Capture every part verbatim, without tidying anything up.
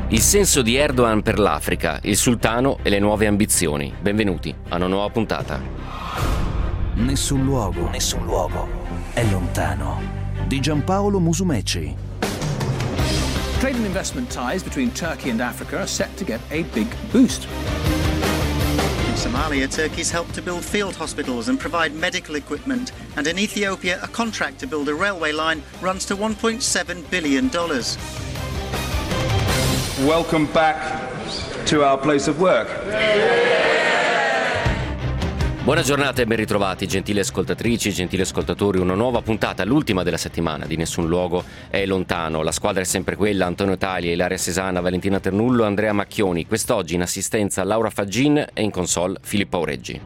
Il senso di Erdogan per l'Africa, il sultano e le nuove ambizioni. Benvenuti a una nuova puntata. Nessun luogo, nessun luogo è lontano. Di Giampaolo Musumeci. Trade and investment ties between Turkey and Africa are set to get a big boost. In Somalia, Turkey's helped to build field hospitals and provide medical equipment. And in Ethiopia, a contract to build a railway line runs to one point seven billion dollars. Welcome back to our place of work. Buona giornata e ben ritrovati, gentili ascoltatrici, gentili ascoltatori. Una nuova puntata, l'ultima della settimana di Nessun Luogo è lontano. La squadra è sempre quella: Antonio Taglia, Ilaria Sesana, Valentina Ternullo, Andrea Macchioni. Quest'oggi in assistenza Laura Faggin e in console Filippo Aureggi.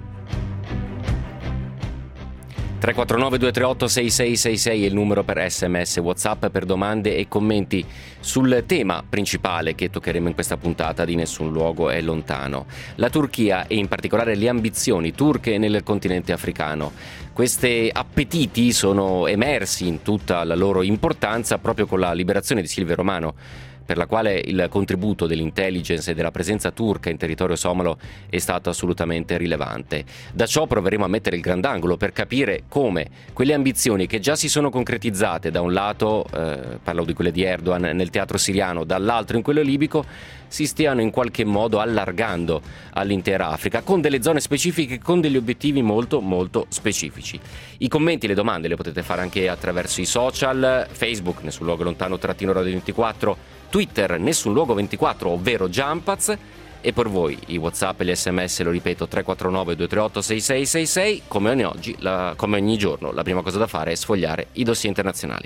tre quattro nove due tre otto sei sei sei sei è il numero per sms, WhatsApp, per domande e commenti sul tema principale che toccheremo in questa puntata di Nessun Luogo è lontano: la Turchia e in particolare le ambizioni turche nel continente africano. Questi appetiti sono emersi in tutta la loro importanza proprio con la liberazione di Silvio Romano, per la quale il contributo dell'intelligence e della presenza turca in territorio somalo è stato assolutamente rilevante. Da ciò proveremo a mettere il grandangolo per capire come quelle ambizioni che già si sono concretizzate, da un lato, eh, parlo di quelle di Erdogan nel teatro siriano, dall'altro in quello libico, si stiano in qualche modo allargando all'intera Africa, con delle zone specifiche, con degli obiettivi molto molto specifici. I commenti e le domande le potete fare anche attraverso i social: Facebook, Nessun Luogo Lontano trattino Radio ventiquattro, Twitter, Nessun Luogo ventiquattro, ovvero Jumpaz, e per voi i WhatsApp e gli sms, lo ripeto, tre quattro nove due tre otto sei sei sei sei. Come ogni, oggi, la, come ogni giorno, la prima cosa da fare è sfogliare i dossier internazionali.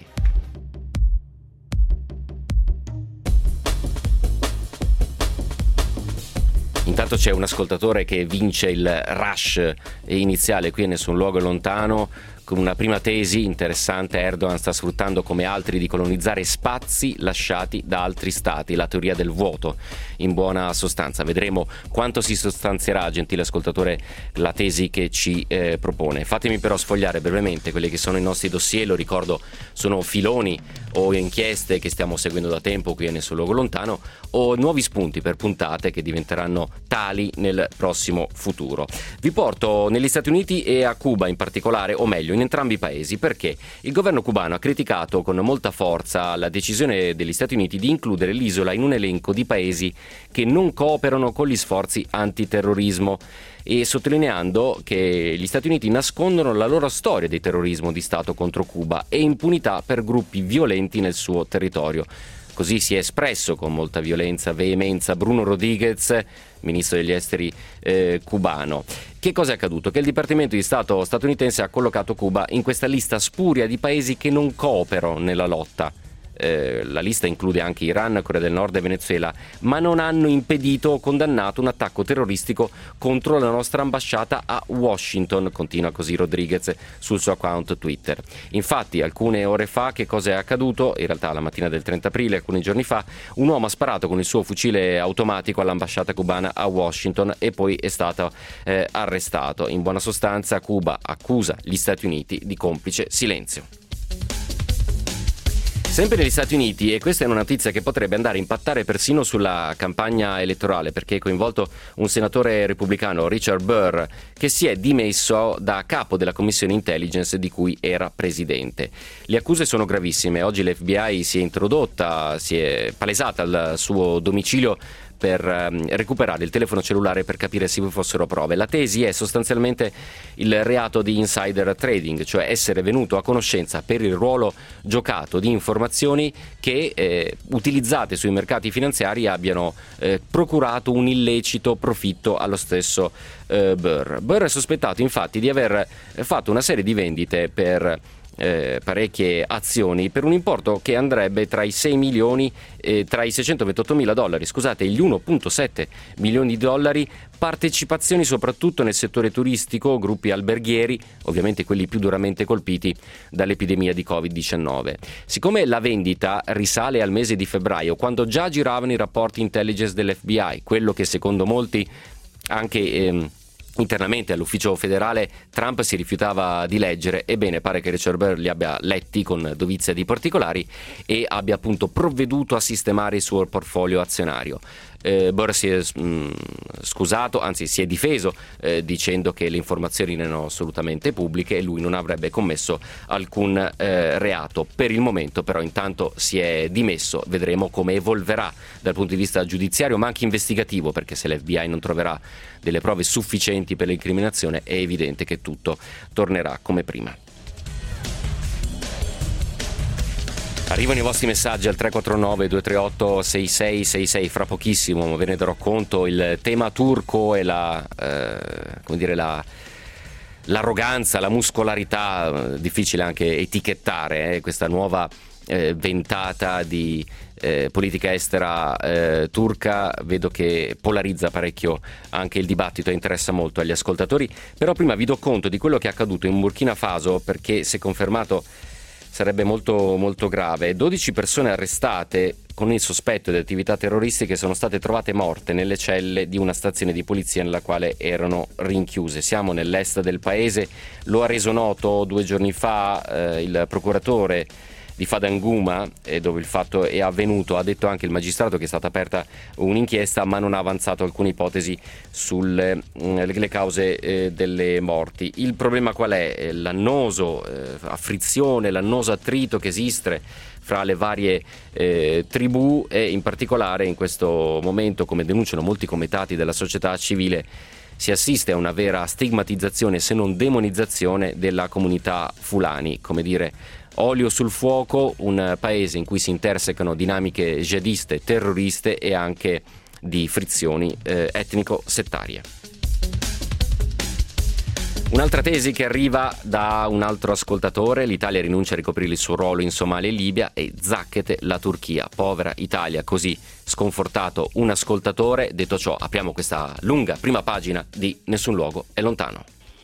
Intanto c'è un ascoltatore che vince il rush iniziale qui a Nessun Luogo Lontano con una prima tesi interessante: Erdogan sta sfruttando come altri di colonizzare spazi lasciati da altri stati, la teoria del vuoto in buona sostanza. Vedremo quanto si sostanzierà, gentile ascoltatore, la tesi che ci eh, propone. Fatemi però sfogliare brevemente quelli che sono i nostri dossier. Lo ricordo, sono filoni o inchieste che stiamo seguendo da tempo qui a Nessun Luogo Lontano, o nuovi spunti per puntate che diventeranno tali nel prossimo futuro. Vi porto negli Stati Uniti e a Cuba in particolare, o meglio in entrambi i paesi, perché il governo cubano ha criticato con molta forza la decisione degli Stati Uniti di includere l'isola in un elenco di paesi che non cooperano con gli sforzi antiterrorismo, e sottolineando che gli Stati Uniti nascondono la loro storia di terrorismo di Stato contro Cuba e impunità per gruppi violenti nel suo territorio. Così si è espresso con molta violenza, veemenza Bruno Rodriguez, ministro degli esteri eh, cubano. Che cosa è accaduto? Che il Dipartimento di Stato statunitense ha collocato Cuba in questa lista spuria di paesi che non cooperano nella lotta. Eh, la lista include anche Iran, Corea del Nord e Venezuela, ma non hanno impedito o condannato un attacco terroristico contro la nostra ambasciata a Washington, continua così Rodriguez sul suo account Twitter. Infatti, alcune ore fa, che cosa è accaduto? In realtà la mattina del trenta aprile, alcuni giorni fa, un uomo ha sparato con il suo fucile automatico all'ambasciata cubana a Washington e poi è stato eh, arrestato. In buona sostanza, Cuba accusa gli Stati Uniti di complice silenzio. Sempre negli Stati Uniti, e questa è una notizia che potrebbe andare a impattare persino sulla campagna elettorale, perché è coinvolto un senatore repubblicano, Richard Burr, che si è dimesso da capo della commissione intelligence di cui era presidente. Le accuse sono gravissime. Oggi l'F B I si è introdotta, si è palesata al suo domicilio per recuperare il telefono cellulare per capire se vi fossero prove. La tesi è sostanzialmente il reato di insider trading, cioè essere venuto a conoscenza per il ruolo giocato di informazioni che eh, utilizzate sui mercati finanziari abbiano eh, procurato un illecito profitto allo stesso eh, Burr. Burr è sospettato infatti di aver fatto una serie di vendite per Eh, parecchie azioni per un importo che andrebbe tra i sei milioni eh, tra i seicentoventotto mila dollari, scusate, e gli uno virgola sette milioni di dollari, partecipazioni soprattutto nel settore turistico, gruppi alberghieri, ovviamente quelli più duramente colpiti dall'epidemia di covid diciannove. Siccome la vendita risale al mese di febbraio, quando già giravano i rapporti intelligence dell'F B I, quello che secondo molti anche ehm, internamente all'ufficio federale Trump si rifiutava di leggere. Ebbene, pare che Richard Burr li abbia letti con dovizia di particolari e abbia appunto provveduto a sistemare il suo portfolio azionario. Eh, Burr si è mh, scusato, anzi si è difeso eh, dicendo che le informazioni erano assolutamente pubbliche e lui non avrebbe commesso alcun eh, reato. Per il momento però intanto si è dimesso, vedremo come evolverà dal punto di vista giudiziario ma anche investigativo, perché se l'F B I non troverà delle prove sufficienti per l'incriminazione è evidente che tutto tornerà come prima. Arrivano i vostri messaggi al tre quattro nove due tre otto sei sei sei sei, fra pochissimo ve ne darò conto. Il tema turco e la, eh, come dire, la, l'arroganza, la muscolarità, difficile anche etichettare eh, questa nuova eh, ventata di eh, politica estera eh, turca. Vedo che polarizza parecchio anche il dibattito e interessa molto agli ascoltatori, però prima vi do conto di quello che è accaduto in Burkina Faso, perché se confermato sarebbe molto molto grave. dodici persone arrestate con il sospetto di attività terroristiche sono state trovate morte nelle celle di una stazione di polizia nella quale erano rinchiuse. Siamo nell'est del paese, lo ha reso noto due giorni fa eh, il procuratore di Fadanguma, eh, dove il fatto è avvenuto. Ha detto anche il magistrato che è stata aperta un'inchiesta, ma non ha avanzato alcune ipotesi sulle mh, le cause eh, delle morti. Il problema qual è? L'annoso eh, affrizione, l'annoso attrito che esiste fra le varie eh, tribù, e in particolare in questo momento, come denunciano molti comitati della società civile, si assiste a una vera stigmatizzazione, se non demonizzazione, della comunità Fulani. Come dire, olio sul fuoco, un paese in cui si intersecano dinamiche jihadiste, terroriste e anche di frizioni eh, etnico-settarie. Un'altra tesi che arriva da un altro ascoltatore: l'Italia rinuncia a ricoprire il suo ruolo in Somalia e Libia e zacchete la Turchia. Povera Italia, così sconfortato un ascoltatore. Detto ciò, apriamo questa lunga prima pagina di Nessun luogo è lontano.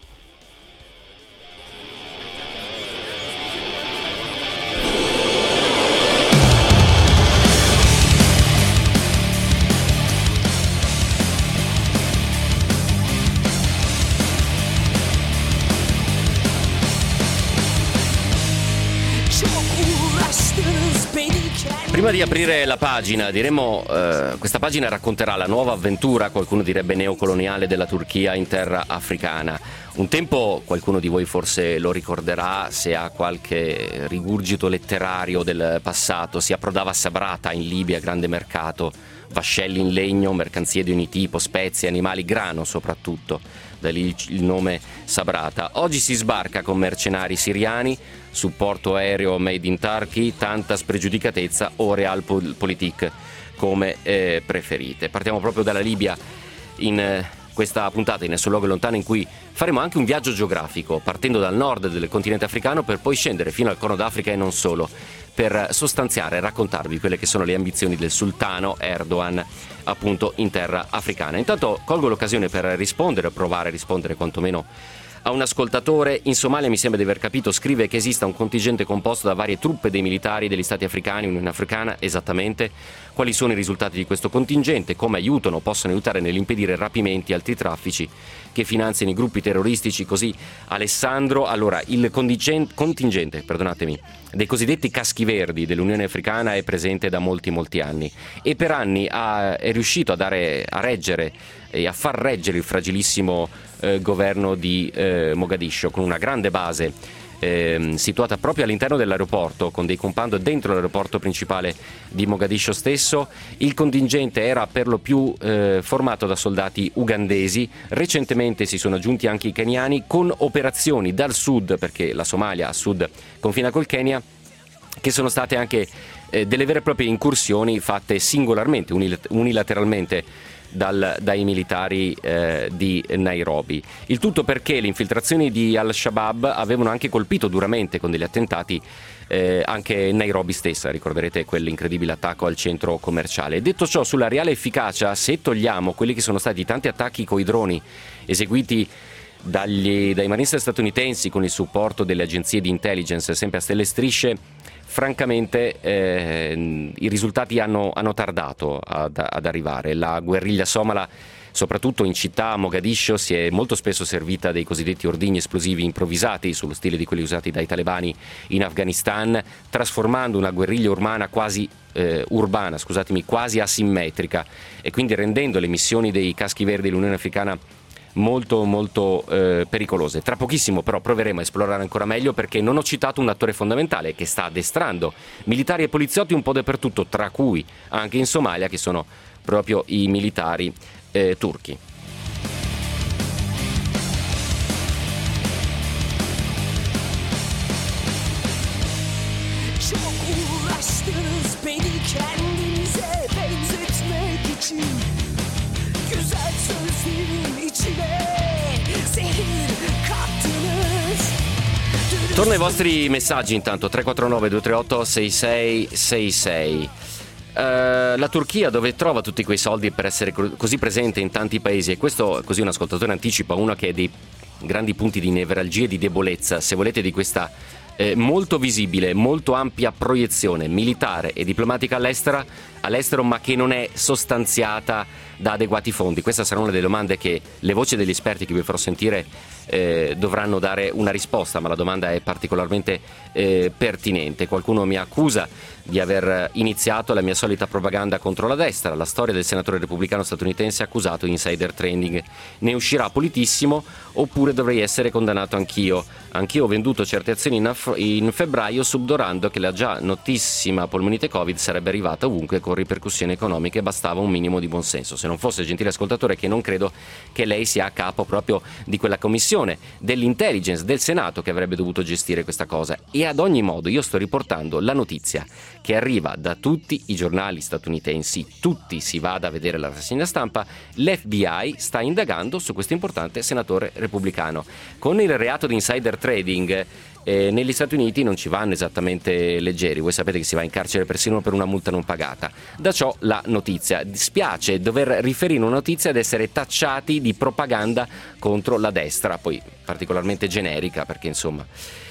Prima di aprire la pagina, diremo eh, questa pagina racconterà la nuova avventura, qualcuno direbbe neocoloniale, della Turchia in terra africana. Un tempo, qualcuno di voi forse lo ricorderà se ha qualche rigurgito letterario del passato, si approdava a Sabrata in Libia, grande mercato, vascelli in legno, mercanzie di ogni tipo, spezie, animali, grano soprattutto, da lì il nome Sabrata. Oggi si sbarca con mercenari siriani, supporto aereo made in Turkey, tanta spregiudicatezza o realpolitik come eh, preferite. Partiamo proprio dalla Libia in eh, questa puntata in Nessun luogo è lontano, in cui faremo anche un viaggio geografico partendo dal nord del continente africano per poi scendere fino al Corno d'Africa e non solo, per sostanziare e raccontarvi quelle che sono le ambizioni del sultano Erdogan appunto in terra africana. Intanto colgo l'occasione per rispondere o provare a rispondere quantomeno a un ascoltatore. In Somalia, mi sembra di aver capito, scrive che esista un contingente composto da varie truppe dei militari degli stati africani, Unione Africana. Esattamente quali sono i risultati di questo contingente, come aiutano o possono aiutare nell'impedire rapimenti e altri traffici che finanziano i gruppi terroristici. Così Alessandro. Allora, il contingente, contingente perdonatemi, dei cosiddetti caschi verdi dell'Unione Africana è presente da molti molti anni e per anni ha, è riuscito a dare a reggere e a far reggere il fragilissimo eh, governo di eh, Mogadiscio, con una grande base eh, situata proprio all'interno dell'aeroporto, con dei comando dentro l'aeroporto principale di Mogadiscio stesso. Il contingente era per lo più eh, formato da soldati ugandesi, recentemente si sono aggiunti anche i keniani, con operazioni dal sud, perché la Somalia a sud confina col Kenya, che sono state anche eh, delle vere e proprie incursioni fatte singolarmente, unilateralmente Dal, dai militari eh, di Nairobi. Il tutto perché le infiltrazioni di Al-Shabaab avevano anche colpito duramente con degli attentati eh, anche Nairobi stessa. Ricorderete quell'incredibile attacco al centro commerciale. Detto ciò, sulla reale efficacia, se togliamo quelli che sono stati tanti attacchi coi droni eseguiti dagli, dai marinisti statunitensi con il supporto delle agenzie di intelligence sempre a stelle e strisce, francamente eh, i risultati hanno, hanno tardato ad, ad arrivare. La guerriglia somala soprattutto in città. A Mogadiscio si è molto spesso servita dei cosiddetti ordigni esplosivi improvvisati, sullo stile di quelli usati dai talebani in Afghanistan, trasformando una guerriglia urbana quasi eh, urbana, scusatemi, quasi asimmetrica, e quindi rendendo le missioni dei caschi verdi dell'Unione Africana molto molto eh, pericolose. Tra pochissimo però proveremo a esplorare ancora meglio, perché non ho citato un attore fondamentale che sta addestrando militari e poliziotti un po' dappertutto, tra cui anche in Somalia, che sono proprio i militari eh, turchi. Çok uğraştınız beni kendinize benzetmek için. Güzel sözlerin içine zehir kattınız. Torno ai vostri messaggi intanto, tre quattro nove due tre otto sei sei sei sei. Uh, la Turchia, dove trova tutti quei soldi per essere così presente in tanti paesi? E questo, così un ascoltatore anticipa uno che ha dei grandi punti di nevralgia e di debolezza, se volete, di questa eh, molto visibile, molto ampia proiezione militare e diplomatica all'estero, all'estero, ma che non è sostanziata da adeguati fondi. Questa sarà una delle domande che le voci degli esperti che vi farò sentire eh, dovranno dare una risposta, ma la domanda è particolarmente eh, pertinente. Qualcuno mi accusa di aver iniziato la mia solita propaganda contro la destra, la storia del senatore repubblicano statunitense accusato di insider trading. Ne uscirà pulitissimo oppure dovrei essere condannato anch'io? Anch'io ho venduto certe azioni in, aff- in febbraio, subdolando che la già notissima polmonite Covid sarebbe arrivata ovunque con ripercussioni economiche, bastava un minimo di buonsenso. Se non fosse, gentile ascoltatore, che non credo che lei sia a capo proprio di quella commissione dell'intelligence del Senato che avrebbe dovuto gestire questa cosa. E ad ogni modo io sto riportando la notizia che arriva da tutti i giornali statunitensi, tutti, si vada a vedere la rassegna stampa, l'F B I sta indagando su questo importante senatore repubblicano. Con il reato di insider trading eh, negli Stati Uniti non ci vanno esattamente leggeri, voi sapete che si va in carcere persino per una multa non pagata. Da ciò la notizia. Dispiace dover riferire una notizia ed essere tacciati di propaganda contro la destra, poi particolarmente generica, perché insomma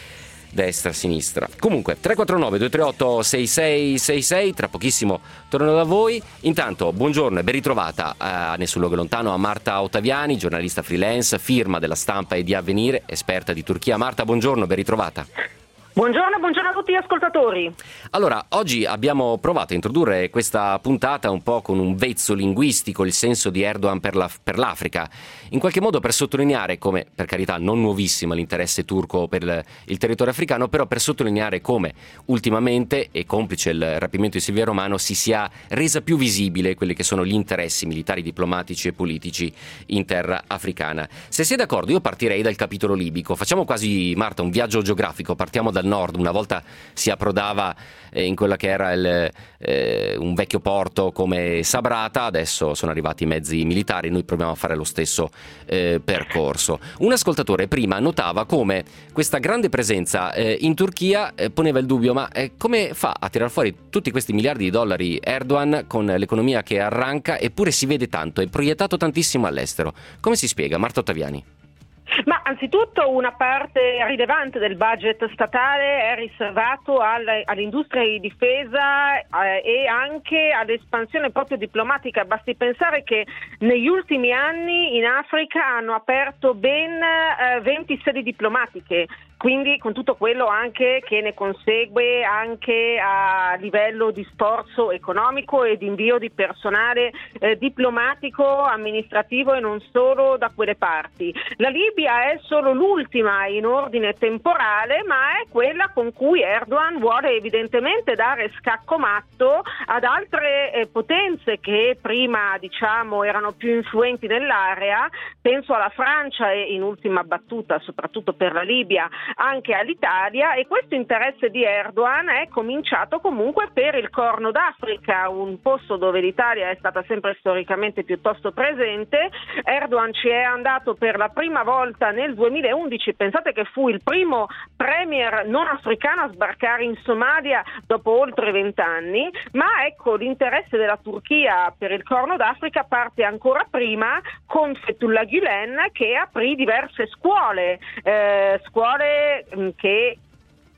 destra, sinistra. Comunque tre quattro nove due tre otto sei sei sei sei, tra pochissimo torno da voi. Intanto buongiorno e ben ritrovata a Nessun Luogo Lontano a Marta Ottaviani, giornalista freelance, firma della Stampa e di Avvenire, esperta di Turchia. Marta, buongiorno, ben ritrovata. Buongiorno, buongiorno a tutti gli ascoltatori. Allora, oggi abbiamo provato a introdurre questa puntata un po' con un vezzo linguistico, il senso di Erdogan per, la, per l'Africa, in qualche modo per sottolineare come, per carità, non nuovissimo l'interesse turco per il, il territorio africano, però per sottolineare come ultimamente, e complice il rapimento di Silvia Romano, si sia resa più visibile quelli che sono gli interessi militari, diplomatici e politici in terra africana. Se sei d'accordo, io partirei dal capitolo libico. Facciamo quasi, Marta, un viaggio geografico, partiamo dal nord. Una volta si approdava eh, in quella che era il, eh, un vecchio porto come Sabrata, adesso sono arrivati i mezzi militari, noi proviamo a fare lo stesso eh, percorso. Un ascoltatore prima notava come questa grande presenza eh, in Turchia eh, poneva il dubbio, ma eh, come fa a tirar fuori tutti questi miliardi di dollari Erdogan con l'economia che arranca, eppure si vede tanto, è proiettato tantissimo all'estero? Come si spiega? Marta Ottaviani. Ma anzitutto una parte rilevante del budget statale è riservato alle, all'industria di difesa eh, e anche all'espansione proprio diplomatica. Basti pensare che negli ultimi anni in Africa hanno aperto ben eh, venti sedi diplomatiche, quindi con tutto quello anche che ne consegue anche a livello di sforzo economico e di invio di personale eh, diplomatico, amministrativo e non solo da quelle parti. La Libia è solo l'ultima in ordine temporale, ma è quella con cui Erdogan vuole evidentemente dare scacco matto ad altre eh, potenze che prima, diciamo, erano più influenti nell'area. Penso alla Francia e, in ultima battuta, soprattutto per la Libia, anche all'Italia, e questo interesse di Erdogan è cominciato comunque per il Corno d'Africa, un posto dove l'Italia è stata sempre storicamente piuttosto presente. Erdogan ci è andato per la prima volta nel duemilaundici, pensate che fu il primo premier non africano a sbarcare in Somalia dopo oltre vent'anni, ma ecco, l'interesse della Turchia per il Corno d'Africa parte ancora prima con Fethullah Gülen, che aprì diverse scuole, eh, scuole che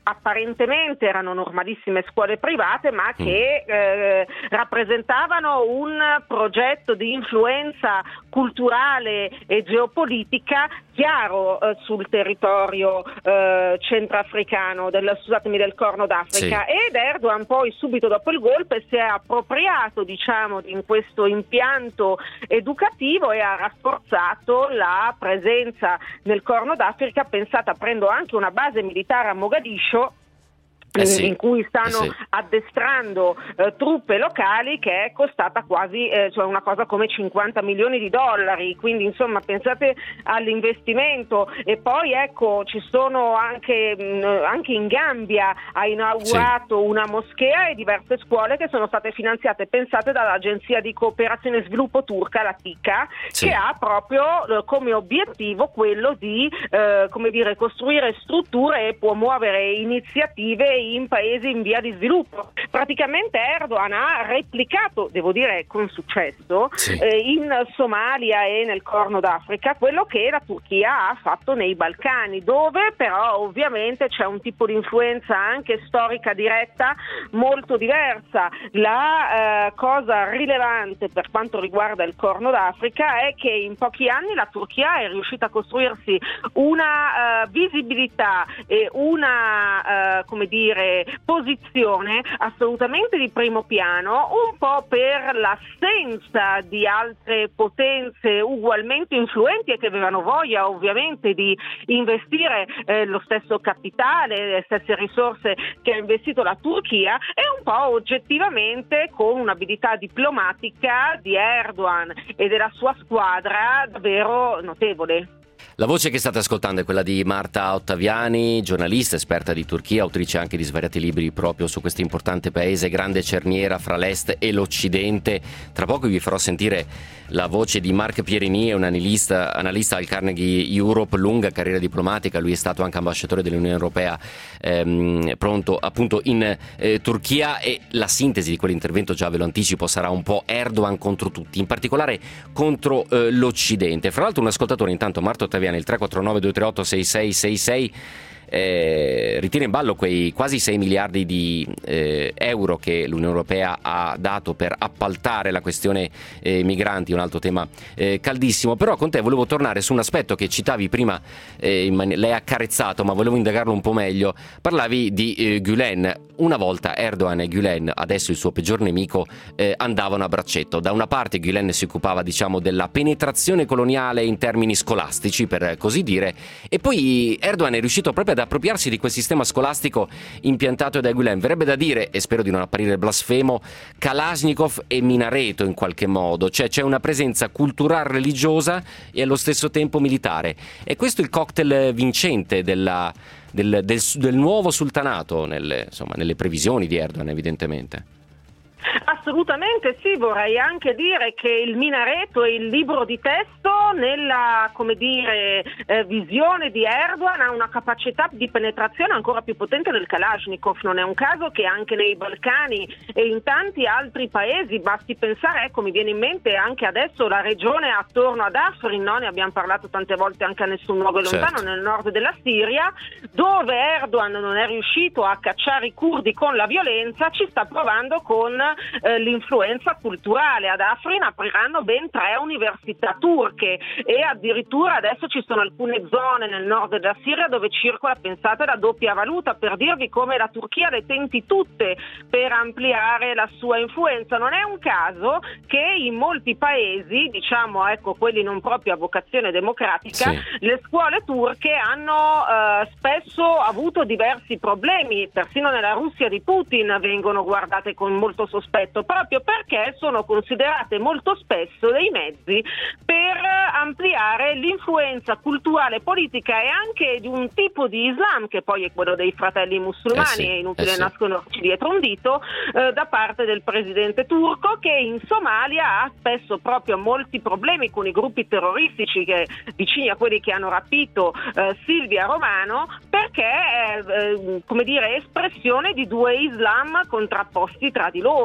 apparentemente erano normalissime scuole private, ma che eh, rappresentavano un progetto di influenza culturale e geopolitica chiaro eh, sul territorio eh, centroafricano, del, scusatemi, del Corno d'Africa. Sì. Ed Erdogan poi subito dopo il golpe si è appropriato, diciamo, in questo impianto educativo e ha rafforzato la presenza nel Corno d'Africa. Pensata, prendo anche una base militare a Mogadiscio, Eh sì, in cui stanno eh sì. addestrando eh, truppe locali, che è costata quasi eh, cioè una cosa come cinquanta milioni di dollari, quindi insomma pensate all'investimento. E poi ecco, ci sono anche, mh, anche in Gambia ha inaugurato sì. una moschea e diverse scuole che sono state finanziate, pensate, dall'agenzia di cooperazione e sviluppo turca, la T I C A, sì. che ha proprio eh, come obiettivo quello di eh, come dire, costruire strutture e promuovere iniziative in paesi in via di sviluppo. Praticamente Erdogan ha replicato, devo dire con successo, sì. eh, in Somalia e nel Corno d'Africa quello che la Turchia ha fatto nei Balcani, dove però ovviamente c'è un tipo di influenza anche storica diretta molto diversa. La eh, cosa rilevante per quanto riguarda il Corno d'Africa è che in pochi anni la Turchia è riuscita a costruirsi una uh, visibilità e una uh, come dire posizione assolutamente di primo piano, un po' per l'assenza di altre potenze ugualmente influenti e che avevano voglia ovviamente di investire eh, lo stesso capitale, le stesse risorse che ha investito la Turchia, e un po' oggettivamente con un'abilità diplomatica di Erdogan e della sua squadra davvero notevole. La voce che state ascoltando è quella di Marta Ottaviani, giornalista, esperta di Turchia, autrice anche di svariati libri proprio su questo importante paese, grande cerniera fra l'Est e l'Occidente. Tra poco vi farò sentire la voce di Marc Pierini, un analista, analista al Carnegie Europe, lunga carriera diplomatica. Lui è stato anche ambasciatore dell'Unione Europea ehm, pronto appunto in eh, Turchia, e la sintesi di quell'intervento, già ve lo anticipo, sarà un po' Erdogan contro tutti, in particolare contro eh, l'Occidente. Fra l'altro un ascoltatore, intanto, Marta Ottaviani, il tre quattro nove due tre otto sei sei sei sei, eh, ritiene in ballo quei quasi sei miliardi di eh, euro che l'Unione Europea ha dato per appaltare la questione eh, migranti, un altro tema eh, caldissimo. Però con te volevo tornare su un aspetto che citavi prima, eh, in man- lei ha accarezzato, ma volevo indagarlo un po' meglio. Parlavi di eh, Gülen. Una volta Erdogan e Gülen, adesso il suo peggior nemico, eh, andavano a braccetto. Da una parte Gülen si occupava, diciamo, della penetrazione coloniale in termini scolastici, per così dire, e poi Erdogan è riuscito proprio ad appropriarsi di quel sistema scolastico impiantato da Gülen. Verrebbe da dire, e spero di non apparire blasfemo, Kalashnikov e minareto in qualche modo, cioè c'è una presenza culturale religiosa e allo stesso tempo militare. E questo è il cocktail vincente della Del, del, del nuovo sultanato, nelle, insomma, nelle previsioni di Erdogan, evidentemente. Assolutamente sì, vorrei anche dire che il minareto è il libro di testo nella, come dire, eh, visione di Erdogan, ha una capacità di penetrazione ancora più potente del Kalashnikov. Non è un caso che anche nei Balcani e in tanti altri paesi, basti pensare, ecco, mi viene in mente anche adesso la regione attorno ad Afrin, no? Ne abbiamo parlato tante volte anche a Nessun Luogo è Lontano, certo. Nel nord della Siria, dove Erdogan non è riuscito a cacciare i curdi con la violenza, ci sta provando con eh, l'influenza culturale. Ad Afrin apriranno ben tre università turche e addirittura adesso ci sono alcune zone nel nord della Siria dove circola, pensate, la doppia valuta, per dirvi come la Turchia le tenti tutte per ampliare la sua influenza. Non è un caso che in molti paesi, diciamo, ecco, quelli non proprio a vocazione democratica, sì. le scuole turche hanno eh, spesso avuto diversi problemi, persino nella Russia di Putin vengono guardate con molto sospetto, proprio perché sono considerate molto spesso dei mezzi per ampliare l'influenza culturale, politica e anche di un tipo di Islam, che poi è quello dei fratelli musulmani, eh sì, è inutile eh sì. nasconderci dietro un dito, eh, da parte del presidente turco, che in Somalia ha spesso proprio molti problemi con i gruppi terroristici che, vicini a quelli che hanno rapito eh, Silvia Romano, perché è eh, come dire espressione di due Islam contrapposti tra di loro.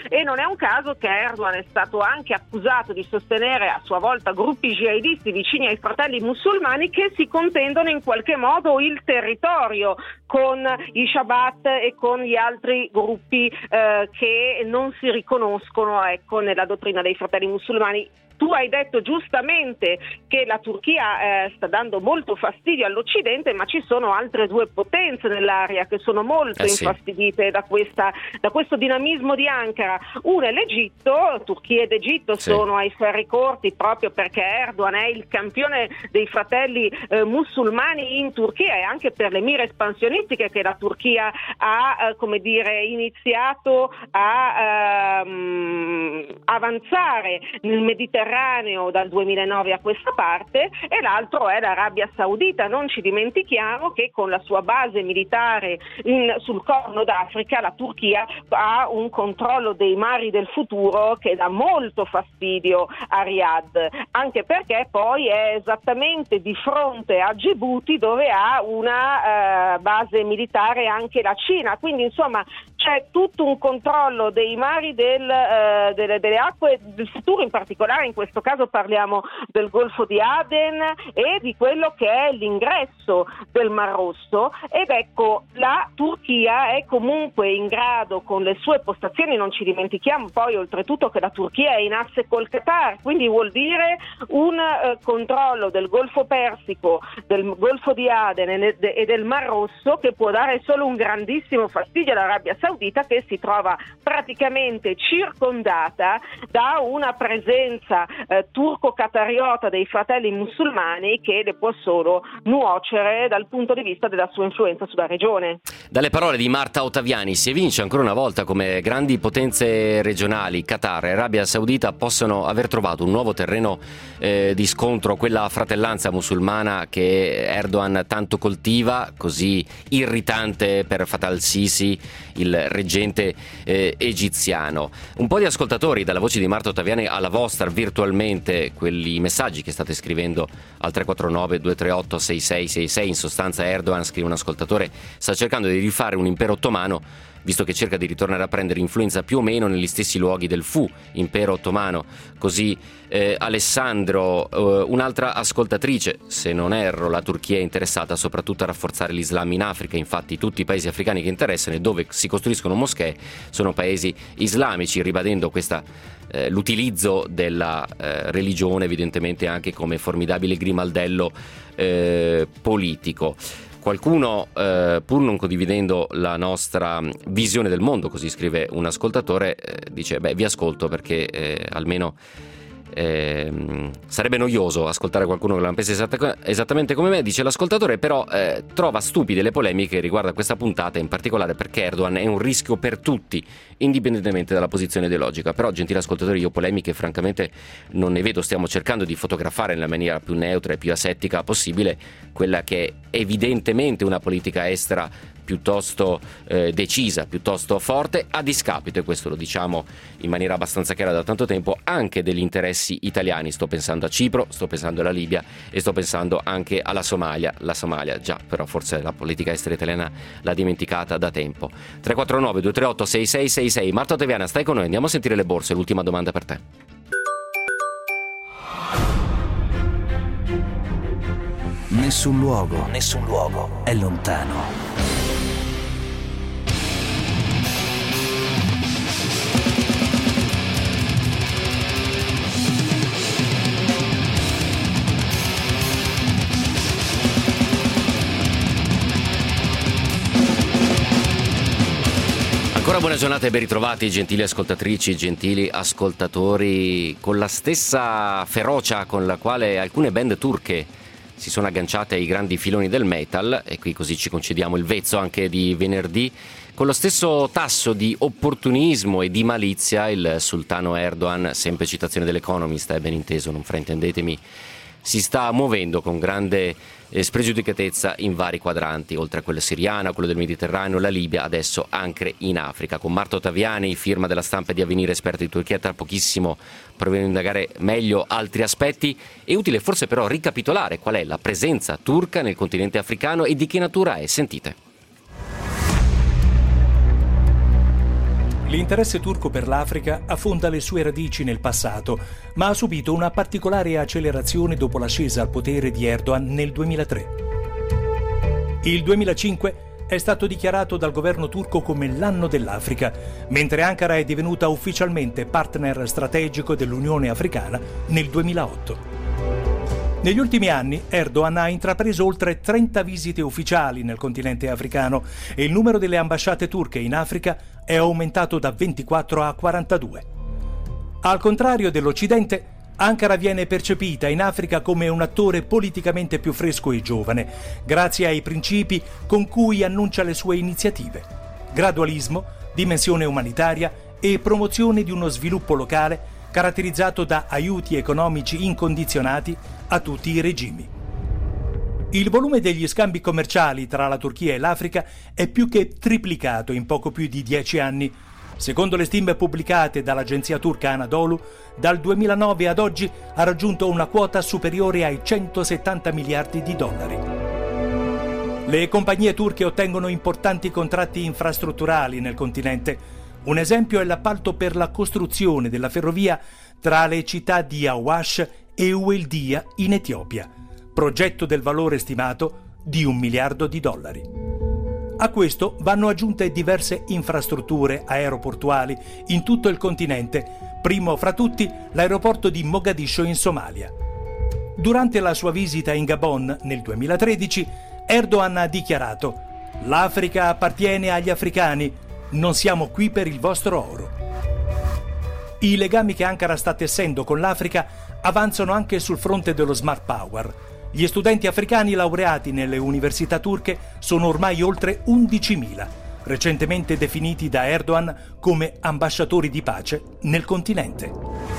e non è un caso che Erdogan è stato anche accusato di sostenere a sua volta gruppi jihadisti vicini ai fratelli musulmani che si contendono in qualche modo il territorio con i Shabbat e con gli altri gruppi eh, che non si riconoscono, ecco, nella dottrina dei fratelli musulmani. Tu hai detto giustamente che la Turchia eh, sta dando molto fastidio all'Occidente, ma ci sono altre due potenze nell'area che sono molto eh sì. infastidite da, questa, da questo dinamismo di Ankara. Una è l'Egitto, Turchia ed Egitto sì. sono ai ferri corti proprio perché Erdogan è il campione dei fratelli eh, musulmani in Turchia, e anche per le mire espansionistiche che la Turchia ha eh, come dire, iniziato a ehm, avanzare nel Mediterraneo dal duemilanove a questa parte, e l'altro è l'Arabia Saudita. Non ci dimentichiamo che con la sua base militare in, sul Corno d'Africa la Turchia ha un controllo dei mari del futuro che dà molto fastidio a Riyadh, anche perché poi è esattamente di fronte a Djibouti dove ha una eh, base militare anche la Cina, quindi insomma c'è tutto un controllo dei mari del, eh, delle, delle acque del futuro. In particolare in questo caso parliamo del Golfo di Aden e di quello che è l'ingresso del Mar Rosso, ed ecco la Turchia è comunque in grado con le sue postazioni, non ci dimentichiamo poi oltretutto che la Turchia è in asse col Qatar, quindi vuol dire un eh, controllo del Golfo Persico, del Golfo di Aden e, de, e del Mar Rosso che può dare solo un grandissimo fastidio all'Arabia Saudita, che si trova praticamente circondata da una presenza eh, turco-catariota dei fratelli musulmani che le può solo nuocere dal punto di vista della sua influenza sulla regione. Dalle parole di Marta Ottaviani si evince ancora una volta come grandi potenze regionali, Qatar e Arabia Saudita, possono aver trovato un nuovo terreno eh, di scontro, quella fratellanza musulmana che Erdogan tanto coltiva, così irritante per Fattah al-Sisi, il reggente eh, egiziano. Un po' di ascoltatori, dalla voce di Marta Ottaviani alla vostra virtualmente, quelli messaggi che state scrivendo al tre quattro nove due tre otto sei sei sei sei. In sostanza Erdogan, scrive un ascoltatore, sta cercando di rifare un impero ottomano, visto che cerca di ritornare a prendere influenza più o meno negli stessi luoghi del fu impero ottomano. Così eh, Alessandro, eh, un'altra ascoltatrice, se non erro la Turchia è interessata soprattutto a rafforzare l'Islam in Africa, infatti tutti i paesi africani che interessano e dove si costruiscono moschee sono paesi islamici, ribadendo questa eh, l'utilizzo della eh, religione evidentemente anche come formidabile grimaldello eh, politico. Qualcuno, eh, pur non condividendo la nostra visione del mondo, così scrive un ascoltatore, eh, dice beh vi ascolto perché eh, almeno eh, sarebbe noioso ascoltare qualcuno che la pensa esatta, esattamente come me, dice l'ascoltatore, però eh, trova stupide le polemiche riguardo a questa puntata, in particolare perché Erdogan è un rischio per tutti, indipendentemente dalla posizione ideologica. Però, gentile ascoltatore, io polemiche francamente non ne vedo, stiamo cercando di fotografare nella maniera più neutra e più asettica possibile quella che è evidentemente una politica estera piuttosto eh, decisa, piuttosto forte, a discapito, e questo lo diciamo in maniera abbastanza chiara da tanto tempo, anche degli interessi italiani. Sto pensando a Cipro, sto pensando alla Libia e sto pensando anche alla Somalia. La Somalia già, però forse la politica estera italiana l'ha dimenticata da tempo. tre quattro nove due tre otto sei sei sei sei. Marta Ottaviani, stai con noi, andiamo a sentire le borse, l'ultima domanda per te. Nessun luogo, nessun luogo è lontano. Ancora buona giornata e ben ritrovati, gentili ascoltatrici, gentili ascoltatori. Con la stessa ferocia con la quale alcune band turche si sono agganciate ai grandi filoni del metal, e qui così ci concediamo il vezzo anche di venerdì, con lo stesso tasso di opportunismo e di malizia il sultano Erdogan, sempre citazione dell'Economist, è ben inteso, non fraintendetemi, si sta muovendo con grande eh, spregiudicatezza in vari quadranti, oltre a quello siriano, quello del Mediterraneo, la Libia, adesso anche in Africa. Con Marta Ottaviani, firma della Stampa di Avvenire, esperto di Turchia, tra pochissimo proviamo a indagare meglio altri aspetti. È utile forse però ricapitolare qual è la presenza turca nel continente africano e di che natura è. Sentite. L'interesse turco per l'Africa affonda le sue radici nel passato, ma ha subito una particolare accelerazione dopo l'ascesa al potere di Erdogan nel duemilatré. Il duemilacinque è stato dichiarato dal governo turco come l'anno dell'Africa, mentre Ankara è divenuta ufficialmente partner strategico dell'Unione Africana nel duemilaotto. Negli ultimi anni Erdogan ha intrapreso oltre trenta visite ufficiali nel continente africano e il numero delle ambasciate turche in Africa è aumentato da ventiquattro a quarantadue. Al contrario dell'Occidente, Ankara viene percepita in Africa come un attore politicamente più fresco e giovane, grazie ai principi con cui annuncia le sue iniziative: gradualismo, dimensione umanitaria e promozione di uno sviluppo locale caratterizzato da aiuti economici incondizionati a tutti i regimi. Il volume degli scambi commerciali tra la Turchia e l'Africa è più che triplicato in poco più di dieci anni. Secondo le stime pubblicate dall'agenzia turca Anadolu, dal duemilanove ad oggi ha raggiunto una quota superiore ai centosettanta miliardi di dollari. Le compagnie turche ottengono importanti contratti infrastrutturali nel continente. Un esempio è l'appalto per la costruzione della ferrovia tra le città di Awash e Ueldia in Etiopia, progetto del valore stimato di un miliardo di dollari. A questo vanno aggiunte diverse infrastrutture aeroportuali in tutto il continente, primo fra tutti l'aeroporto di Mogadiscio in Somalia. Durante la sua visita in Gabon nel duemilatredici, Erdogan ha dichiarato: «L'Africa appartiene agli africani, non siamo qui per il vostro oro». I legami che Ankara sta tessendo con l'Africa avanzano anche sul fronte dello smart power. Gli studenti africani laureati nelle università turche sono ormai oltre undicimila, recentemente definiti da Erdogan come ambasciatori di pace nel continente.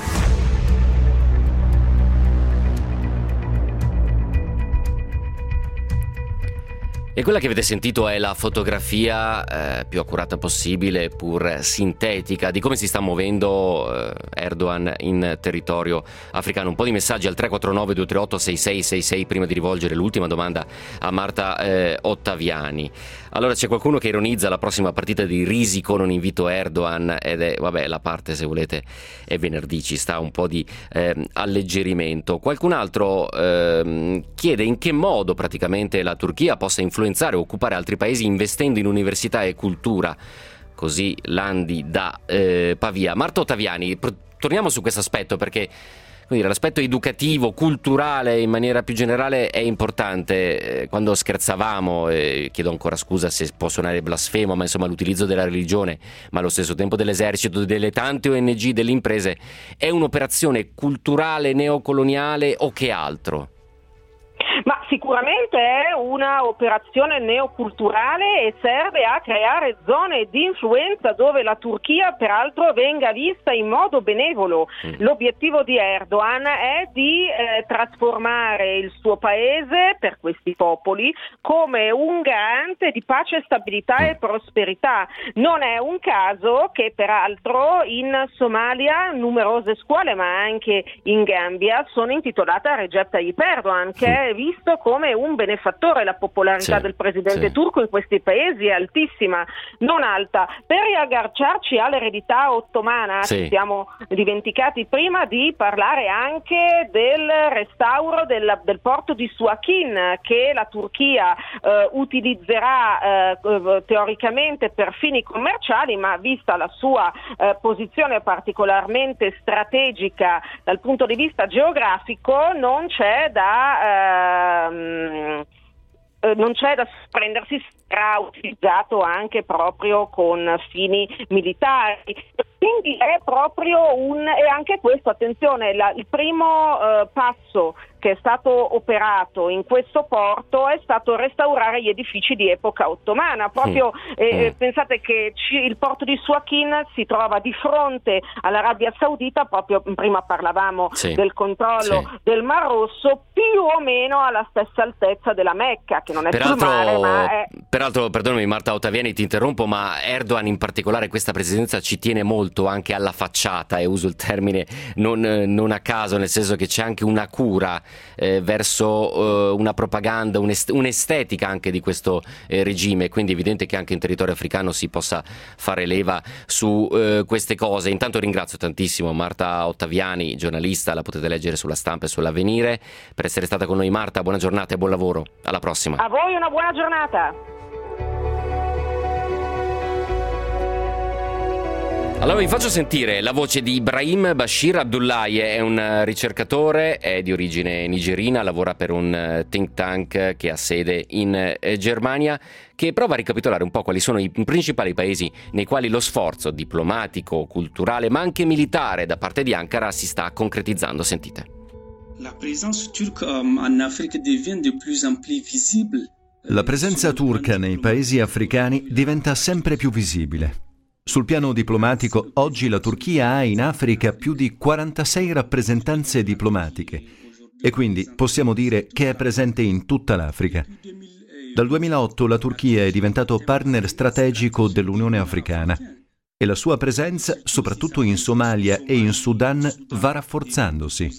E quella che avete sentito è la fotografia eh, più accurata possibile, pur sintetica, di come si sta muovendo eh, Erdogan in territorio africano. Un po' di messaggi al tre quattro nove due tre otto sei sei sei sei prima di rivolgere l'ultima domanda a Marta eh, Ottaviani. Allora, c'è qualcuno che ironizza la prossima partita di Risico, non invito Erdogan, ed è, vabbè, la parte, se volete, è venerdì, ci sta un po' di eh, alleggerimento. Qualcun altro eh, chiede in che modo praticamente la Turchia possa influenzare o occupare altri paesi investendo in università e cultura. Così Landi da eh, Pavia. Marta Ottaviani, pr- torniamo su questo aspetto, perché dire, l'aspetto educativo, culturale in maniera più generale è importante. Quando scherzavamo, eh, chiedo ancora scusa se può suonare blasfemo, ma insomma l'utilizzo della religione, ma allo stesso tempo dell'esercito, delle tante O N G, delle imprese, è un'operazione culturale, neocoloniale o che altro? Ma sicuramente è una operazione neoculturale e serve a creare zone di influenza dove la Turchia peraltro venga vista in modo benevolo. Mm. L'obiettivo di Erdogan è di eh, trasformare il suo paese, per questi popoli, come un garante di pace, stabilità mm. e prosperità. Non è un caso che peraltro in Somalia numerose scuole, ma anche in Gambia, sono intitolate a Recep Tayyip Erdogan, che mm. è visto come un benefattore. La popolarità sì, del presidente sì. turco in questi paesi è altissima, non alta. Per riagganciarci all'eredità ottomana, sì. ci siamo dimenticati prima di parlare anche del restauro del, del porto di Suakin, che la Turchia eh, utilizzerà eh, teoricamente per fini commerciali, ma vista la sua eh, posizione particolarmente strategica dal punto di vista geografico, non c'è da Uh, non c'è da prendersi, sarà utilizzato anche proprio con fini militari. Quindi è proprio un, e anche questo, attenzione, la, il primo uh, passo che è stato operato in questo porto è stato restaurare gli edifici di epoca ottomana. Proprio mm. eh, mm. pensate che ci, il porto di Suakin si trova di fronte all'Arabia Saudita, proprio prima parlavamo sì. del controllo sì. del Mar Rosso, più o meno alla stessa altezza della Mecca, che non è peraltro, sul mare, ma è... Peraltro, perdonami Marta Ottaviani, ti interrompo, ma Erdogan in particolare questa presidenza ci tiene molto anche alla facciata, e uso il termine non, non a caso, nel senso che c'è anche una cura eh, verso eh, una propaganda, un'est- un'estetica anche di questo eh, regime, quindi è evidente che anche in territorio africano si possa fare leva su eh, queste cose. Intanto ringrazio tantissimo Marta Ottaviani, giornalista, la potete leggere sulla Stampa e sull'Avvenire, per essere stata con noi. Marta, buona giornata e buon lavoro, alla prossima. A voi una buona giornata. Allora vi faccio sentire la voce di Ibrahim Bashir Abdullahi, è un ricercatore, è di origine nigerina, lavora per un think tank che ha sede in Germania, che prova a ricapitolare un po' quali sono i principali paesi nei quali lo sforzo diplomatico, culturale, ma anche militare da parte di Ankara si sta concretizzando. Sentite. La presenza turca in Africa diventa de plus en plus visible. La presenza turca nei paesi africani diventa sempre più visibile. Sul piano diplomatico, oggi la Turchia ha in Africa più di quarantasei rappresentanze diplomatiche e quindi possiamo dire che è presente in tutta l'Africa. Dal duemilaotto la Turchia è diventato partner strategico dell'Unione Africana e la sua presenza, soprattutto in Somalia e in Sudan, va rafforzandosi.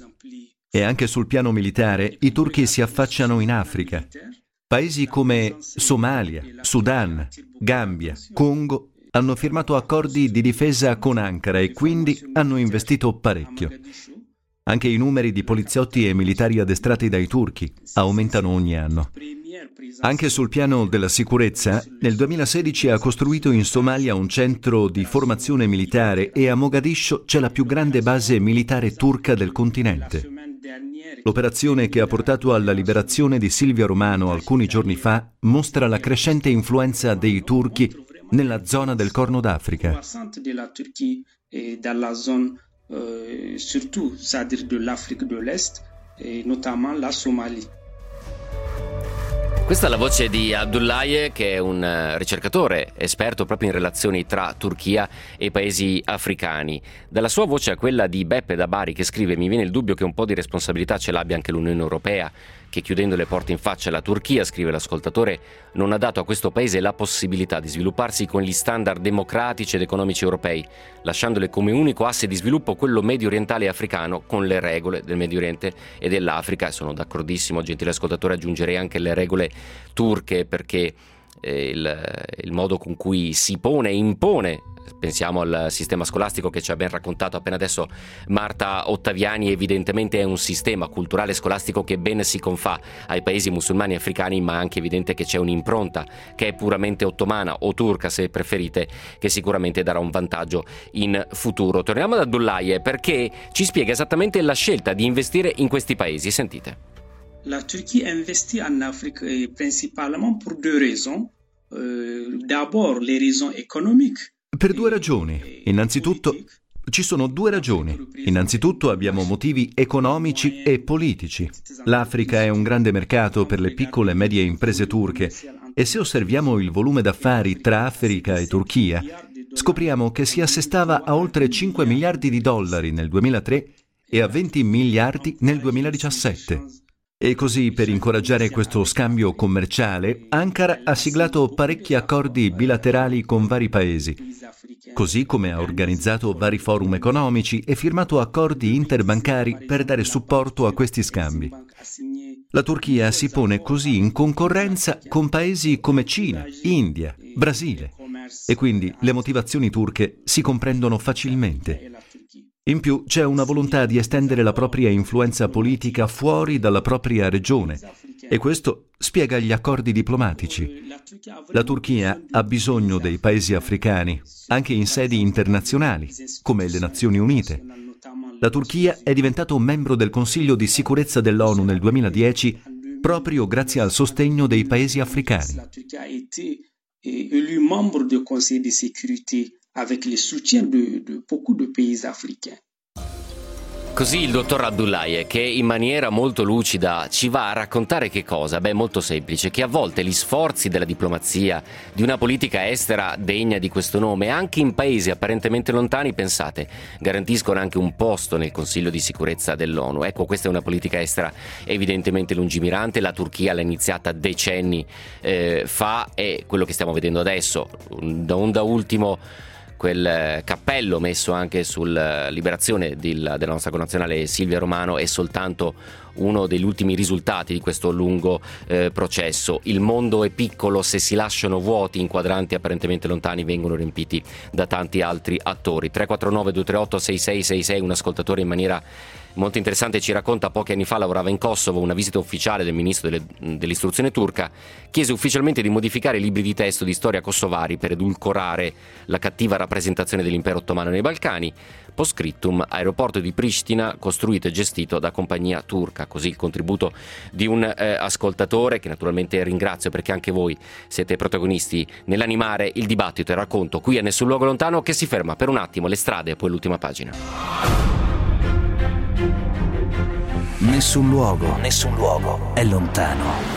E anche sul piano militare i turchi si affacciano in Africa. Paesi come Somalia, Sudan, Gambia, Congo hanno firmato accordi di difesa con Ankara e quindi hanno investito parecchio. Anche i numeri di poliziotti e militari addestrati dai turchi aumentano ogni anno. Anche sul piano della sicurezza, nel duemilasedici ha costruito in Somalia un centro di formazione militare e a Mogadiscio c'è la più grande base militare turca del continente. L'operazione che ha portato alla liberazione di Silvia Romano alcuni giorni fa mostra la crescente influenza dei turchi nella zona del Corno d'Africa. della Turchia e dalla zona euh, surtout, c'est-à-dire de l'Afrique de l'Est et notamment la Somalie. Questa è la voce di Abdullahi, che è un ricercatore esperto proprio in relazioni tra Turchia e paesi africani. Dalla sua voce a quella di Beppe da Bari, che scrive: mi viene il dubbio che un po' di responsabilità ce l'abbia anche l'Unione Europea, che chiudendo le porte in faccia alla Turchia, scrive l'ascoltatore, non ha dato a questo paese la possibilità di svilupparsi con gli standard democratici ed economici europei, lasciandole come unico asse di sviluppo quello medio orientale e africano con le regole del Medio Oriente e dell'Africa. E sono d'accordissimo, gentile ascoltatore, aggiungerei anche le regole turche, perché eh, il, il modo con cui si pone e impone, pensiamo al sistema scolastico che ci ha ben raccontato appena adesso Marta Ottaviani, evidentemente è un sistema culturale scolastico che ben si confà ai paesi musulmani e africani, ma anche evidente che c'è un'impronta che è puramente ottomana o turca, se preferite, che sicuramente darà un vantaggio in futuro. Torniamo ad Abdullahi, perché ci spiega esattamente la scelta di investire in questi paesi. Sentite. La Turchia investit en Afrique eh, principalement pour deux raisons. Euh, d'abord les raisons économiques. Per due ragioni. Innanzitutto, ci sono due ragioni. Innanzitutto abbiamo motivi economici e politici. L'Africa è un grande mercato per le piccole e medie imprese turche e se osserviamo il volume d'affari tra Africa e Turchia, scopriamo che si assestava a oltre cinque miliardi di dollari nel duemilatré e a venti miliardi nel duemiladiciassette. E così, per incoraggiare questo scambio commerciale, Ankara ha siglato parecchi accordi bilaterali con vari paesi, così come ha organizzato vari forum economici e firmato accordi interbancari per dare supporto a questi scambi. La Turchia si pone così in concorrenza con paesi come Cina, India, Brasile, e quindi le motivazioni turche si comprendono facilmente. In più c'è una volontà di estendere la propria influenza politica fuori dalla propria regione e questo spiega gli accordi diplomatici. La Turchia ha bisogno dei paesi africani, anche in sedi internazionali, come le Nazioni Unite. La Turchia è diventato membro del Consiglio di sicurezza dell'ONU nel duemiladieci proprio grazie al sostegno dei paesi africani. La Turchia ha été élu membre du Conseil de sécurité avec le soutien de, de beaucoup de pays africains. Così il dottor Abdullahi, che in maniera molto lucida ci va a raccontare che cosa? Beh, molto semplice, che a volte gli sforzi della diplomazia, di una politica estera degna di questo nome, anche in paesi apparentemente lontani, pensate, garantiscono anche un posto nel Consiglio di sicurezza dell'ONU. Ecco, questa è una politica estera evidentemente lungimirante, la Turchia l'ha iniziata decenni eh, fa e quello che stiamo vedendo adesso, non da ultimo quel cappello messo anche sulla liberazione della nostra connazionale Silvia Romano, è soltanto uno degli ultimi risultati di questo lungo eh, processo. Il mondo è piccolo se si lasciano vuoti in quadranti apparentemente lontani, vengono riempiti da tanti altri attori. tre quattro nove due tre otto sei sei sei sei, un ascoltatore in maniera molto interessante ci racconta: pochi anni fa lavorava in Kosovo, una visita ufficiale del ministro delle, dell'istruzione turca chiese ufficialmente di modificare i libri di testo di storia kosovari per edulcorare la cattiva rappresentazione dell'impero ottomano nei Balcani. Post scriptum, aeroporto di Pristina costruito e gestito da compagnia turca. Così il contributo di un eh, ascoltatore, che naturalmente ringrazio, perché anche voi siete protagonisti nell'animare il dibattito e il racconto qui a Nessun Luogo Lontano, che si ferma per un attimo le strade e poi l'ultima pagina. Nessun luogo, nessun luogo è lontano.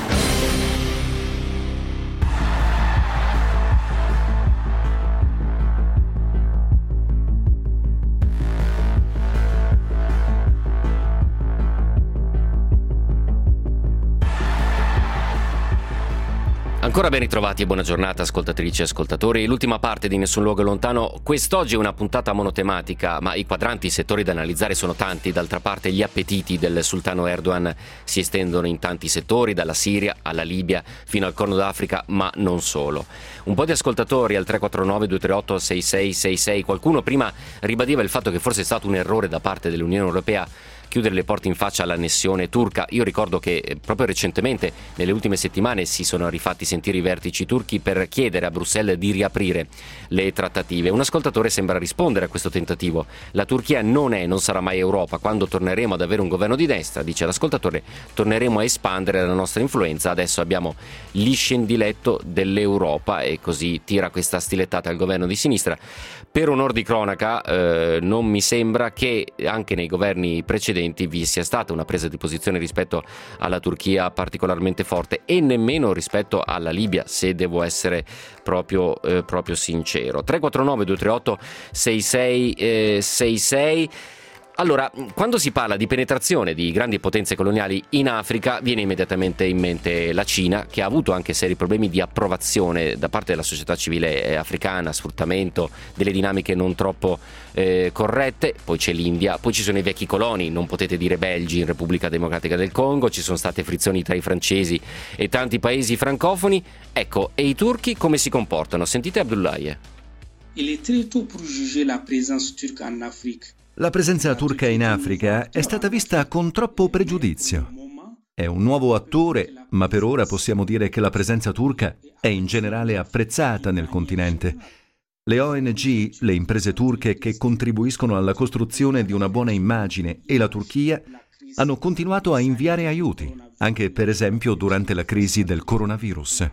Ancora ben ritrovati e buona giornata ascoltatrici e ascoltatori. L'ultima parte di Nessun Luogo Lontano. Quest'oggi è una puntata monotematica, ma i quadranti, i settori da analizzare sono tanti. D'altra parte gli appetiti del sultano Erdogan si estendono in tanti settori, dalla Siria alla Libia fino al Corno d'Africa, ma non solo. Un po' di ascoltatori al tre quattro nove due tre otto sei sei sei sei. Qualcuno prima ribadiva il fatto che forse è stato un errore da parte dell'Unione Europea chiudere le porte in faccia all'annessione turca. Io ricordo che proprio recentemente, nelle ultime settimane, si sono rifatti sentire i vertici turchi per chiedere a Bruxelles di riaprire le trattative. Un ascoltatore sembra rispondere a questo tentativo. La Turchia non è, non sarà mai Europa. Quando torneremo ad avere un governo di destra, dice l'ascoltatore, torneremo a espandere la nostra influenza. Adesso abbiamo gli scendiletto dell'Europa, e così tira questa stilettata al governo di sinistra. Per onor di cronaca, eh, non mi sembra che anche nei governi precedenti vi sia stata una presa di posizione rispetto alla Turchia particolarmente forte, e nemmeno rispetto alla Libia, se devo essere proprio, eh, proprio sincero. tre quattro nove due tre otto sei sei sei sei. Allora, quando si parla di penetrazione di grandi potenze coloniali in Africa, viene immediatamente in mente la Cina, che ha avuto anche seri problemi di approvazione da parte della società civile africana, sfruttamento delle dinamiche non troppo eh, corrette. Poi c'è l'India, poi ci sono i vecchi coloni, non potete dire belgi in Repubblica Democratica del Congo, ci sono state frizioni tra i francesi e tanti paesi francofoni. Ecco, e i turchi come si comportano? Sentite Abdullaye. Il est très tôt pour juger la présence turque en Afrique. La presenza turca in Africa è stata vista con troppo pregiudizio. È un nuovo attore, ma per ora possiamo dire che la presenza turca è in generale apprezzata nel continente. Le O N G, le imprese turche che contribuiscono alla costruzione di una buona immagine, e la Turchia hanno continuato a inviare aiuti, anche per esempio durante la crisi del coronavirus.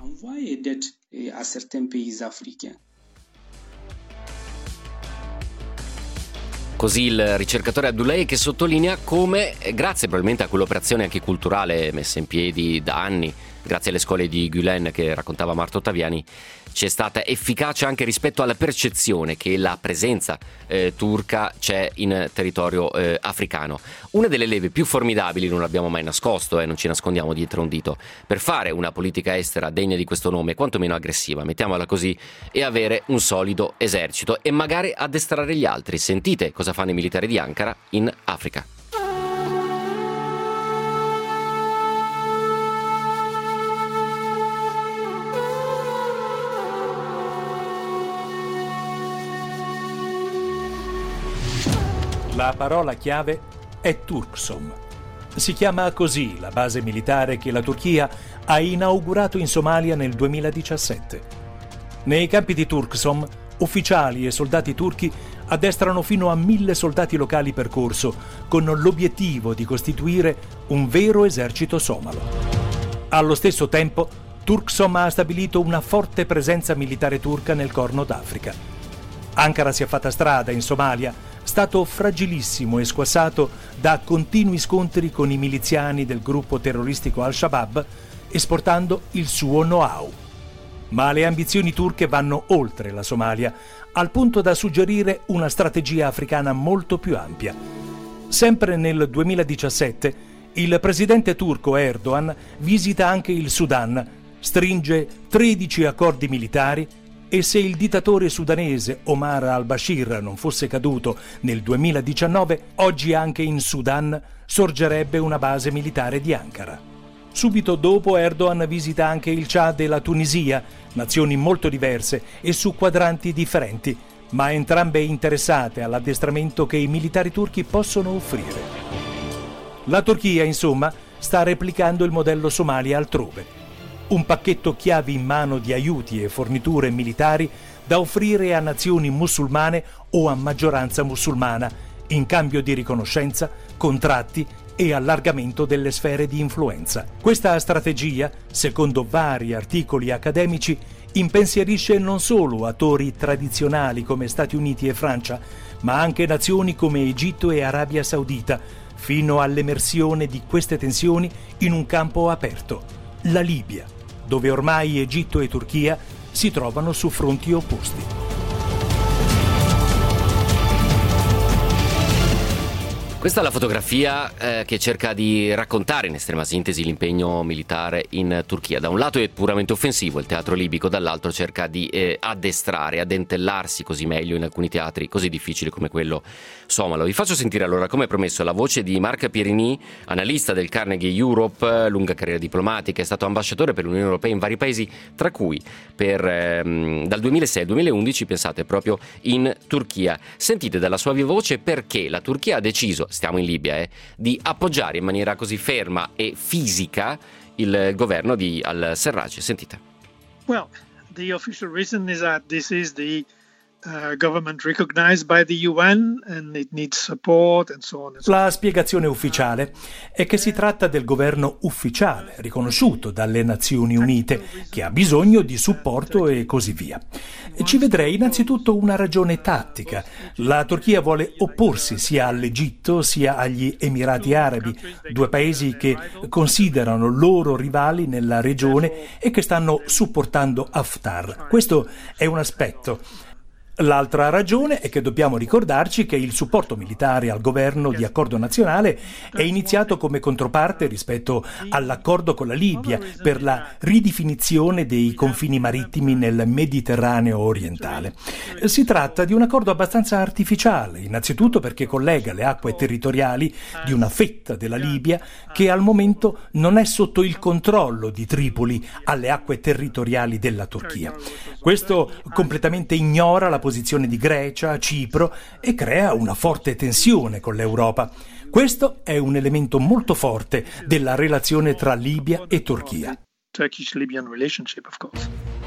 Così il ricercatore Abdullaye, che sottolinea come, grazie probabilmente a quell'operazione anche culturale messa in piedi da anni, grazie alle scuole di Gülen che raccontava Marta Ottaviani, c'è stata efficacia anche rispetto alla percezione che la presenza eh, turca c'è in territorio eh, africano. Una delle leve più formidabili, non l'abbiamo mai nascosto, e eh, non ci nascondiamo dietro un dito, per fare una politica estera degna di questo nome, quantomeno aggressiva, mettiamola così, e avere un solido esercito e magari addestrare gli altri. Sentite cosa fanno i militari di Ankara in Africa. La parola chiave è Turksom. Si chiama così la base militare che la Turchia ha inaugurato in Somalia nel duemiladiciassette. Nei campi di Turksom, ufficiali e soldati turchi addestrano fino a mille soldati locali per corso, con l'obiettivo di costituire un vero esercito somalo. Allo stesso tempo, Turksom ha stabilito una forte presenza militare turca nel Corno d'Africa. Ankara si è fatta strada in Somalia, stato fragilissimo e squassato da continui scontri con i miliziani del gruppo terroristico Al-Shabaab, esportando il suo know-how. Ma le ambizioni turche vanno oltre la Somalia, al punto da suggerire una strategia africana molto più ampia. Sempre nel duemiladiciassette, il presidente turco Erdogan visita anche il Sudan, stringe tredici accordi militari E se il dittatore sudanese Omar al-Bashir non fosse caduto nel duemiladiciannove, oggi anche in Sudan sorgerebbe una base militare di Ankara. Subito dopo Erdogan visita anche il Ciad e la Tunisia, nazioni molto diverse e su quadranti differenti, ma entrambe interessate all'addestramento che i militari turchi possono offrire. La Turchia, insomma, sta replicando il modello Somalia altrove. Un pacchetto chiavi in mano di aiuti e forniture militari da offrire a nazioni musulmane o a maggioranza musulmana, in cambio di riconoscenza, contratti e allargamento delle sfere di influenza. Questa strategia, secondo vari articoli accademici, impensierisce non solo attori tradizionali come Stati Uniti e Francia, ma anche nazioni come Egitto e Arabia Saudita, fino all'emersione di queste tensioni in un campo aperto, la Libia, dove ormai Egitto e Turchia si trovano su fronti opposti. Questa è la fotografia eh, che cerca di raccontare in estrema sintesi l'impegno militare in Turchia. Da un lato è puramente offensivo il teatro libico, dall'altro cerca di eh, addestrare, addentellarsi così meglio in alcuni teatri così difficili come quello somalo. Vi faccio sentire allora, come promesso, la voce di Marc Pierini, analista del Carnegie Europe, lunga carriera diplomatica, è stato ambasciatore per l'Unione Europea in vari paesi, tra cui per, ehm, dal duemilasei al duemilaundici, pensate, proprio in Turchia. Sentite dalla sua viva voce perché la Turchia ha deciso, stiamo in Libia, eh, di appoggiare in maniera così ferma e fisica il governo di al-Serraj. Sentite. Well, the official reason is that this is the Uh, government recognized by the U N and it needs support and so on and so on. La spiegazione ufficiale è che si tratta del governo ufficiale, riconosciuto dalle Nazioni Unite, che ha bisogno di supporto e così via. Ci vedrei innanzitutto una ragione tattica. La Turchia vuole opporsi sia all'Egitto sia agli Emirati Arabi, due paesi che considerano loro rivali nella regione e che stanno supportando Haftar. Questo è un aspetto. L'altra ragione è che dobbiamo ricordarci che il supporto militare al governo di accordo nazionale è iniziato come controparte rispetto all'accordo con la Libia per la ridefinizione dei confini marittimi nel Mediterraneo orientale. Si tratta di un accordo abbastanza artificiale, innanzitutto perché collega le acque territoriali di una fetta della Libia che al momento non è sotto il controllo di Tripoli alle acque territoriali della Turchia. Questo completamente ignora la posizione di Grecia, Cipro e crea una forte tensione con l'Europa. Questo è un elemento molto forte della relazione tra Libia e Turchia. Turkish-Libyan relationship, of course.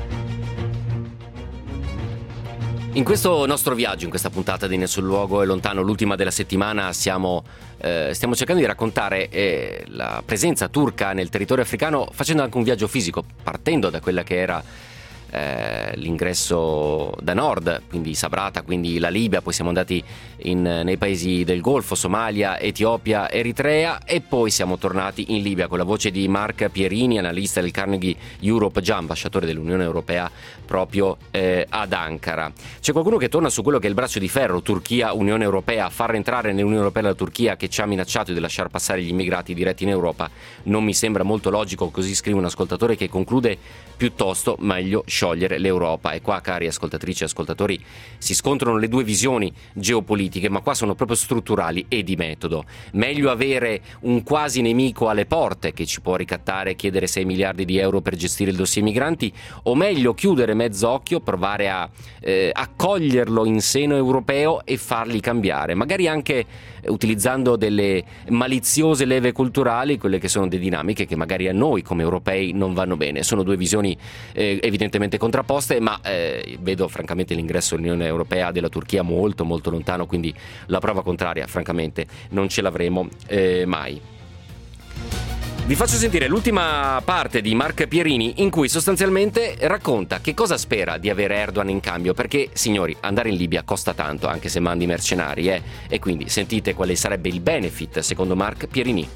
In questo nostro viaggio, in questa puntata di Nessun Luogo è Lontano, l'ultima della settimana, siamo, eh, stiamo cercando di raccontare eh, la presenza turca nel territorio africano, facendo anche un viaggio fisico, partendo da quella che era eh, l'ingresso da nord, quindi Sabrata, quindi la Libia, poi siamo andati in, nei paesi del Golfo, Somalia, Etiopia, Eritrea, e poi siamo tornati in Libia con la voce di Marc Pierini, analista del Carnegie Europe, già ambasciatore dell'Unione Europea proprio eh, ad Ankara. C'è qualcuno che torna su quello che è il braccio di ferro Turchia-Unione Europea, far entrare nell'Unione Europea la Turchia, che ci ha minacciato di lasciar passare gli immigrati diretti in Europa. Non mi sembra molto logico, così scrive un ascoltatore che conclude: piuttosto meglio sciogliere l'Europa. E qua, cari ascoltatrici e ascoltatori, si scontrano le due visioni geopolitiche, ma qua sono proprio strutturali e di metodo. Meglio avere un quasi nemico alle porte che ci può ricattare e chiedere sei miliardi di euro per gestire il dossier migranti, o meglio chiudere mezz'occhio, provare a eh, accoglierlo in seno europeo e farli cambiare, magari anche eh, utilizzando delle maliziose leve culturali, quelle che sono delle dinamiche che magari a noi come europei non vanno bene. Sono due visioni eh, evidentemente contrapposte, ma eh, vedo francamente l'ingresso all'Unione Europea della Turchia molto molto lontano, quindi la prova contraria francamente non ce l'avremo eh, mai. Vi faccio sentire l'ultima parte di Marc Pierini, in cui sostanzialmente racconta che cosa spera di avere Erdogan in cambio, perché, signori, andare in Libia costa tanto, anche se mandi mercenari, eh? E quindi sentite quale sarebbe il benefit secondo Marc Pierini.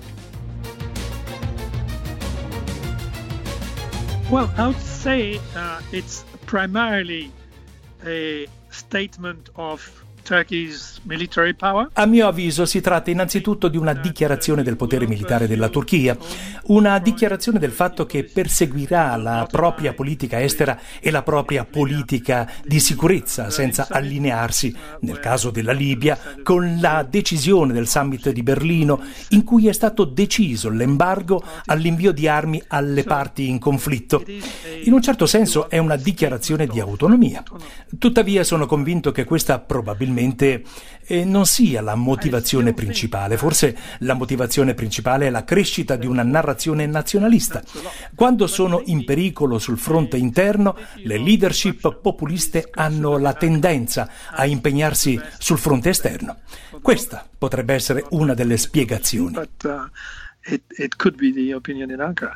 Well, I would say uh, it's primarily a statement of Turkey's military power? A mio avviso si tratta innanzitutto di una dichiarazione del potere militare della Turchia, una dichiarazione del fatto che perseguirà la propria politica estera e la propria politica di sicurezza senza allinearsi, nel caso della Libia, con la decisione del summit di Berlino in cui è stato deciso l'embargo all'invio di armi alle parti in conflitto. In un certo senso è una dichiarazione di autonomia. Tuttavia sono convinto che questa probabilmente eh, non sia la motivazione principale. Forse la motivazione principale è la crescita di una narrazione nazionalista. Quando sono in pericolo sul fronte interno, le leadership populiste hanno la tendenza a impegnarsi sul fronte esterno. Questa potrebbe essere una delle spiegazioni. But, uh, it, it could be the opinion in Ankara.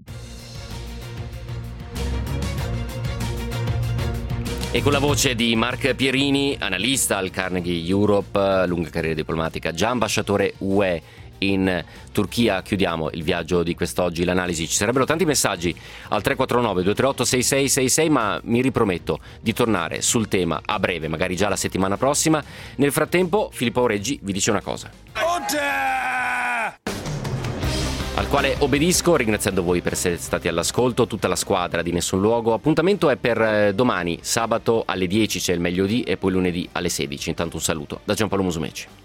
E con la voce di Mark Pierini, analista al Carnegie Europe, lunga carriera diplomatica, già ambasciatore U E in Turchia, chiudiamo il viaggio di quest'oggi, l'analisi. Ci sarebbero tanti messaggi al tre quattro nove due tre otto sei sei sei sei, ma mi riprometto di tornare sul tema a breve, magari già la settimana prossima. Nel frattempo Filippo Aureggi vi dice una cosa, al quale obbedisco, ringraziando voi per essere stati all'ascolto, tutta la squadra di Nessun Luogo. Appuntamento è per domani, sabato alle dieci c'è il meglio di, e poi lunedì alle sedici. Intanto un saluto da Giampaolo Musumeci.